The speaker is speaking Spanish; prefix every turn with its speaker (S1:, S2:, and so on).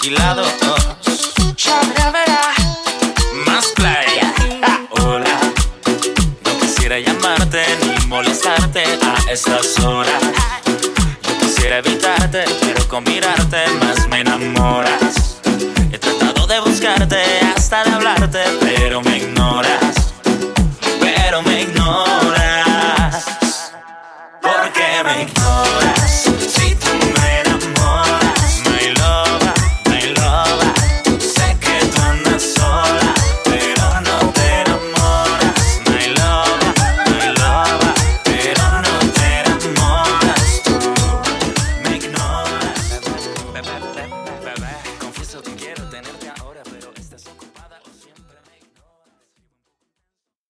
S1: lado 2. Más playa. Hola. No quisiera llamarte ni molestarte a estas horas. Yo quisiera evitarte, pero con mirarte más me enamoras. He tratado de buscarte, hasta de hablarte, pero me ignoras. Pero me ignoras. ¿Por qué me ignoras? Si